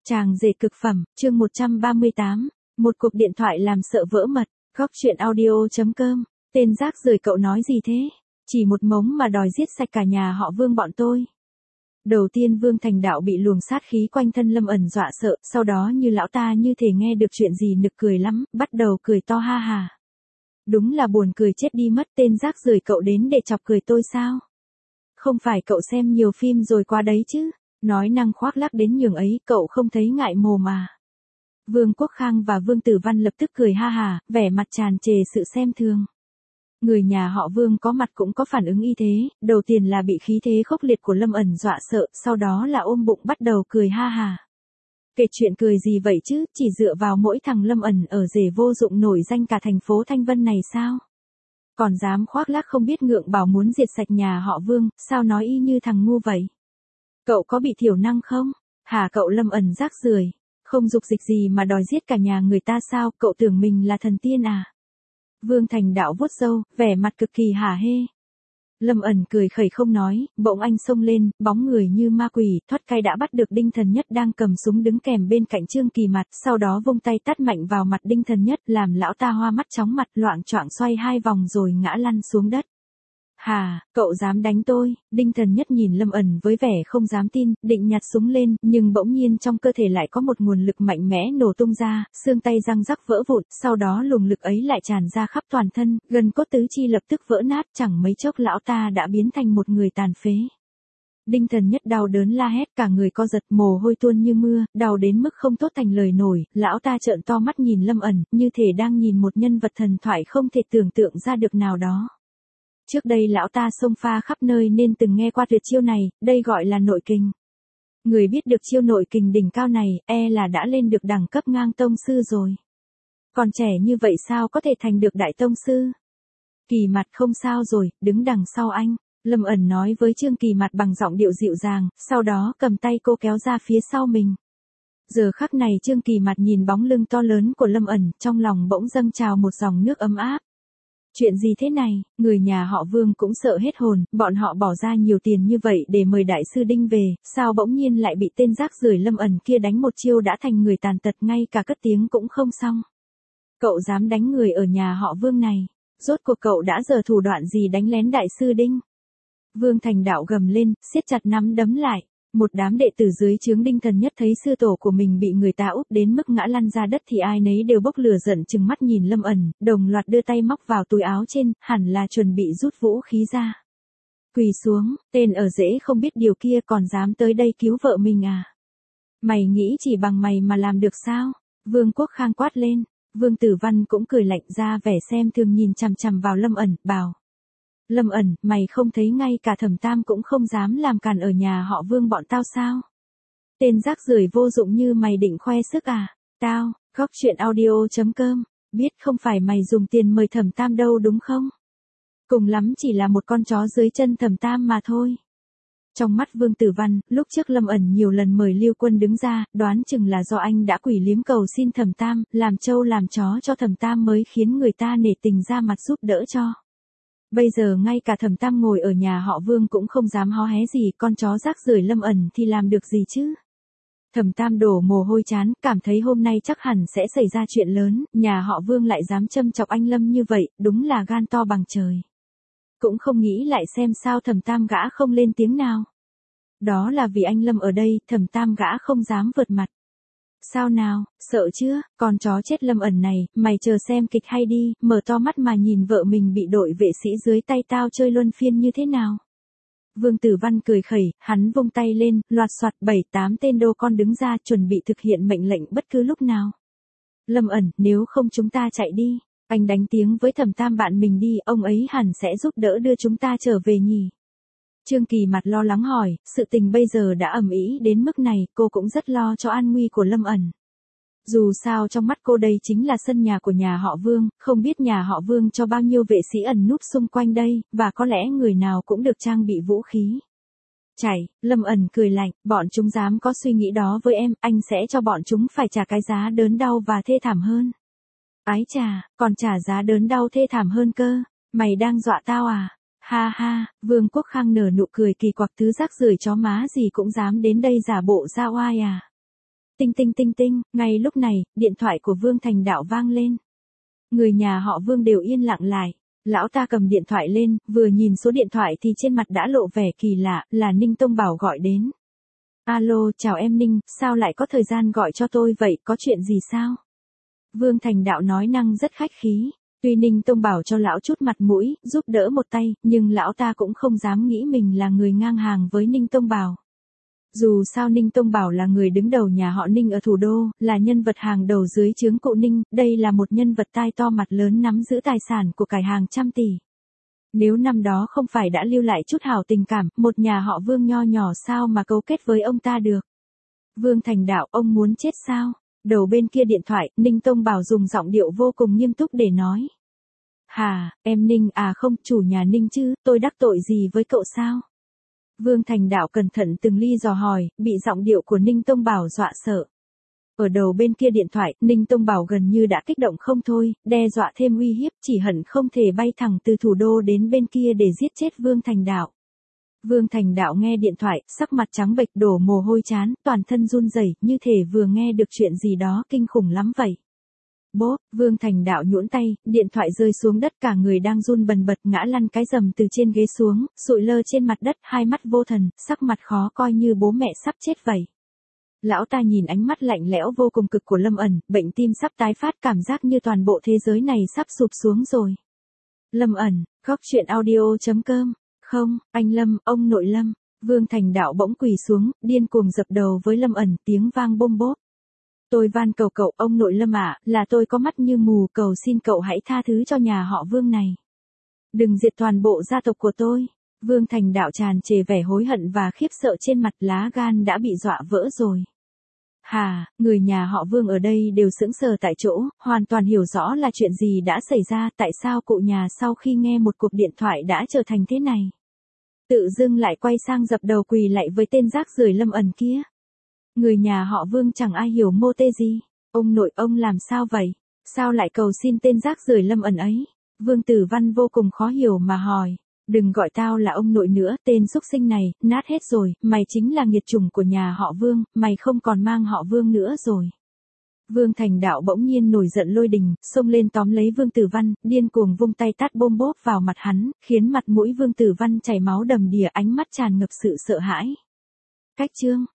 Chàng rể cực phẩm, chương 138, một cuộc điện thoại làm sợ vỡ mật, góc chuyện audio.com, tên rác rưởi cậu nói gì thế? Chỉ một mống mà đòi giết sạch cả nhà họ Vương bọn tôi. Đầu tiên Vương Thành Đạo bị luồng sát khí quanh thân Lâm ẩn dọa sợ, sau đó như lão ta như thể nghe được chuyện gì nực cười lắm, bắt đầu cười to ha hà. Đúng là buồn cười chết đi mất, tên rác rưởi cậu đến để chọc cười tôi sao? Không phải cậu xem nhiều phim rồi qua đấy chứ? Nói năng khoác lác đến nhường ấy, cậu không thấy ngại mồm mà. Vương Quốc Khang và Vương Tử Văn lập tức cười ha hà, vẻ mặt tràn trề sự xem thường. Người nhà họ Vương có mặt cũng có phản ứng y thế, đầu tiên là bị khí thế khốc liệt của Lâm ẩn dọa sợ, sau đó là ôm bụng bắt đầu cười ha hà. Kể chuyện cười gì vậy chứ, chỉ dựa vào mỗi thằng Lâm ẩn ở rể vô dụng nổi danh cả thành phố Thanh Vân này sao? Còn dám khoác lác không biết ngượng bảo muốn diệt sạch nhà họ Vương, sao nói y như thằng ngu vậy? Cậu có bị thiểu năng không? Hả cậu Lâm ẩn rác rưởi, không dục dịch gì mà đòi giết cả nhà người ta sao, cậu tưởng mình là thần tiên à? Vương Thành Đạo vuốt râu, vẻ mặt cực kỳ hả hê. Lâm ẩn cười khẩy không nói, bỗng anh xông lên, bóng người như ma quỷ, thoát cái đã bắt được Đinh Thần Nhất đang cầm súng đứng kèm bên cạnh Trương Kỳ Mặt, sau đó vung tay tát mạnh vào mặt Đinh Thần Nhất, làm lão ta hoa mắt chóng mặt, loạng choạng xoay 2 vòng rồi ngã lăn xuống đất. Hà, cậu dám đánh tôi? Đinh Thần Nhất nhìn Lâm ẩn với vẻ không dám tin, định nhặt súng lên, nhưng bỗng nhiên trong cơ thể lại có một nguồn lực mạnh mẽ nổ tung ra, xương tay răng rắc vỡ vụn, sau đó luồng lực ấy lại tràn ra khắp toàn thân, gần cốt tứ chi lập tức vỡ nát, chẳng mấy chốc lão ta đã biến thành một người tàn phế. Đinh Thần Nhất đau đớn la hét, cả người co giật, mồ hôi tuôn như mưa, đau đến mức không thốt thành lời nổi, lão ta trợn to mắt nhìn Lâm ẩn, như thể đang nhìn một nhân vật thần thoại không thể tưởng tượng ra được nào đó. Trước đây lão ta xông pha khắp nơi nên từng nghe qua tuyệt chiêu này, đây gọi là nội kình. Người biết được chiêu nội kình đỉnh cao này, là đã lên được đẳng cấp ngang tông sư rồi. Còn trẻ như vậy sao có thể thành được đại tông sư? Kỳ Mặt không sao rồi, đứng đằng sau anh. Lâm ẩn nói với Trương Kỳ Mặt bằng giọng điệu dịu dàng, sau đó cầm tay cô kéo ra phía sau mình. Giờ khắc này Trương Kỳ Mặt nhìn bóng lưng to lớn của Lâm ẩn, trong lòng bỗng dâng trào một dòng nước ấm áp. Chuyện gì thế này, người nhà họ Vương cũng sợ hết hồn, bọn họ bỏ ra nhiều tiền như vậy để mời đại sư Đinh về, sao bỗng nhiên lại bị tên rác rưởi Lâm ẩn kia đánh một chiêu đã thành người tàn tật, ngay cả cất tiếng cũng không xong. Cậu dám đánh người ở nhà họ Vương này, rốt cuộc cậu đã giở thủ đoạn gì đánh lén đại sư Đinh? Vương Thành Đạo gầm lên, siết chặt nắm đấm lại. Một đám đệ tử dưới trướng Đinh Thần Nhất thấy sư tổ của mình bị người ta úp đến mức ngã lăn ra đất thì ai nấy đều bốc lửa giận chừng mắt nhìn Lâm ẩn, đồng loạt đưa tay móc vào túi áo trên, hẳn là chuẩn bị rút vũ khí ra. Quỳ xuống, tên ở rễ không biết điều kia còn dám tới đây cứu vợ mình à? Mày nghĩ chỉ bằng mày mà làm được sao? Vương Quốc Khang quát lên, Vương Tử Văn cũng cười lạnh ra vẻ xem thường nhìn chằm chằm vào Lâm ẩn, bảo. Lâm ẩn, mày không thấy ngay cả Thẩm Tam cũng không dám làm càn ở nhà họ Vương bọn tao sao? Tên rác rưởi vô dụng như mày định khoe sức à? Tao, góc chuyện audio.com, biết không phải mày dùng tiền mời Thẩm Tam đâu đúng không? Cùng lắm chỉ là một con chó dưới chân Thẩm Tam mà thôi. Trong mắt Vương Tử Văn, lúc trước Lâm ẩn nhiều lần mời Lưu Quân đứng ra, đoán chừng là do anh đã quỷ liếm cầu xin Thẩm Tam, làm trâu làm chó cho Thẩm Tam mới khiến người ta nể tình ra mặt giúp đỡ cho. Bây giờ ngay cả Thẩm Tam ngồi ở nhà họ Vương cũng không dám hó hé gì, con chó rác rưởi Lâm ẩn thì làm được gì chứ? Thẩm Tam đổ mồ hôi chán, cảm thấy hôm nay chắc hẳn sẽ xảy ra chuyện lớn, nhà họ Vương lại dám châm chọc anh Lâm như vậy, đúng là gan to bằng trời. Cũng không nghĩ lại xem sao Thẩm Tam gã không lên tiếng nào. Đó là vì anh Lâm ở đây, Thẩm Tam gã không dám vượt mặt. Sao nào, sợ chưa, con chó chết Lâm ẩn này, mày chờ xem kịch hay đi, mở to mắt mà nhìn vợ mình bị đội vệ sĩ dưới tay tao chơi luân phiên như thế nào. Vương Tử Văn cười khẩy, hắn vung tay lên, loạt soạt 7-8 tên đô con đứng ra chuẩn bị thực hiện mệnh lệnh bất cứ lúc nào. Lâm ẩn, nếu không chúng ta chạy đi, anh đánh tiếng với Thẩm Tam bạn mình đi, ông ấy hẳn sẽ giúp đỡ đưa chúng ta trở về nhỉ. Trương Kỳ Mặt lo lắng hỏi, sự tình bây giờ đã ầm ĩ đến mức này, cô cũng rất lo cho an nguy của Lâm ẩn. Dù sao trong mắt cô đây chính là sân nhà của nhà họ Vương, không biết nhà họ Vương cho bao nhiêu vệ sĩ ẩn núp xung quanh đây, và có lẽ người nào cũng được trang bị vũ khí. Chảy, Lâm ẩn cười lạnh, bọn chúng dám có suy nghĩ đó với em, anh sẽ cho bọn chúng phải trả cái giá đớn đau và thê thảm hơn. Ái chà, còn trả giá đớn đau thê thảm hơn cơ, mày đang dọa tao à? Ha ha, Vương Quốc Khang nở nụ cười kỳ quặc, thứ rác rưởi chó má gì cũng dám đến đây giả bộ ra oai à. Tinh tinh tinh tinh, ngay lúc này, điện thoại của Vương Thành Đạo vang lên. Người nhà họ Vương đều yên lặng lại. Lão ta cầm điện thoại lên, vừa nhìn số điện thoại thì trên mặt đã lộ vẻ kỳ lạ, là Ninh Tông Bảo gọi đến. Alo, chào em Ninh, sao lại có thời gian gọi cho tôi vậy, có chuyện gì sao? Vương Thành Đạo nói năng rất khách khí. Tuy Ninh Tông Bảo cho lão chút mặt mũi, giúp đỡ một tay, nhưng lão ta cũng không dám nghĩ mình là người ngang hàng với Ninh Tông Bảo. Dù sao Ninh Tông Bảo là người đứng đầu nhà họ Ninh ở thủ đô, là nhân vật hàng đầu dưới trướng cụ Ninh, đây là một nhân vật tai to mặt lớn nắm giữ tài sản của cải hàng trăm tỷ. Nếu năm đó không phải đã lưu lại chút hảo tình cảm, một nhà họ Vương nho nhỏ sao mà cấu kết với ông ta được. Vương Thành Đạo, ông muốn chết sao? Đầu bên kia điện thoại, Ninh Tông Bảo dùng giọng điệu vô cùng nghiêm túc để nói. Hà, em Ninh à không, chủ nhà Ninh chứ, tôi đắc tội gì với cậu sao? Vương Thành Đạo cẩn thận từng ly dò hỏi, bị giọng điệu của Ninh Tông Bảo dọa sợ. Ở đầu bên kia điện thoại, Ninh Tông Bảo gần như đã kích động không thôi, đe dọa thêm uy hiếp, chỉ hận không thể bay thẳng từ thủ đô đến bên kia để giết chết Vương Thành Đạo. Vương Thành Đạo nghe điện thoại, sắc mặt trắng bệch đổ mồ hôi chán, toàn thân run rẩy, như thể vừa nghe được chuyện gì đó kinh khủng lắm vậy. Bốp, Vương Thành Đạo nhũn tay, điện thoại rơi xuống đất, cả người đang run bần bật ngã lăn cái rầm từ trên ghế xuống, sụi lơ trên mặt đất, hai mắt vô thần, sắc mặt khó coi như bố mẹ sắp chết vậy. Lão ta nhìn ánh mắt lạnh lẽo vô cùng cực của Lâm Ẩn, bệnh tim sắp tái phát, cảm giác như toàn bộ thế giới này sắp sụp xuống rồi. Lâm Ẩn, Góc Chuyện Audio.com. Không, anh Lâm, ông nội Lâm. Vương Thành Đạo bỗng quỳ xuống, điên cuồng dập đầu với Lâm Ẩn, tiếng vang bôm bốp. Tôi van cầu cậu, ông nội Lâm ạ, là tôi có mắt như mù, cầu xin cậu hãy tha thứ cho nhà họ Vương này. Đừng diệt toàn bộ gia tộc của tôi. Vương Thành Đạo tràn trề vẻ hối hận và khiếp sợ trên mặt, lá gan đã bị dọa vỡ rồi. Hà, người nhà họ Vương ở đây đều sững sờ tại chỗ, hoàn toàn hiểu rõ là chuyện gì đã xảy ra, tại sao cụ nhà sau khi nghe một cuộc điện thoại đã trở thành thế này. Tự dưng lại quay sang dập đầu quỳ lại với tên rác rưởi Lâm Ẩn kia. Người nhà họ Vương chẳng ai hiểu mô tê gì. Ông nội ông làm sao vậy? Sao lại cầu xin tên rác rưởi Lâm Ẩn ấy? Vương Tử Văn vô cùng khó hiểu mà hỏi. Đừng gọi tao là ông nội nữa, tên xúc sinh này, nát hết rồi, mày chính là nghiệt chủng của nhà họ Vương, mày không còn mang họ Vương nữa rồi. Vương Thành Đạo bỗng nhiên nổi giận lôi đình, xông lên tóm lấy Vương Tử Văn, điên cuồng vung tay tát bôm bốp vào mặt hắn, khiến mặt mũi Vương Tử Văn chảy máu đầm đìa, ánh mắt tràn ngập sự sợ hãi. Cách chương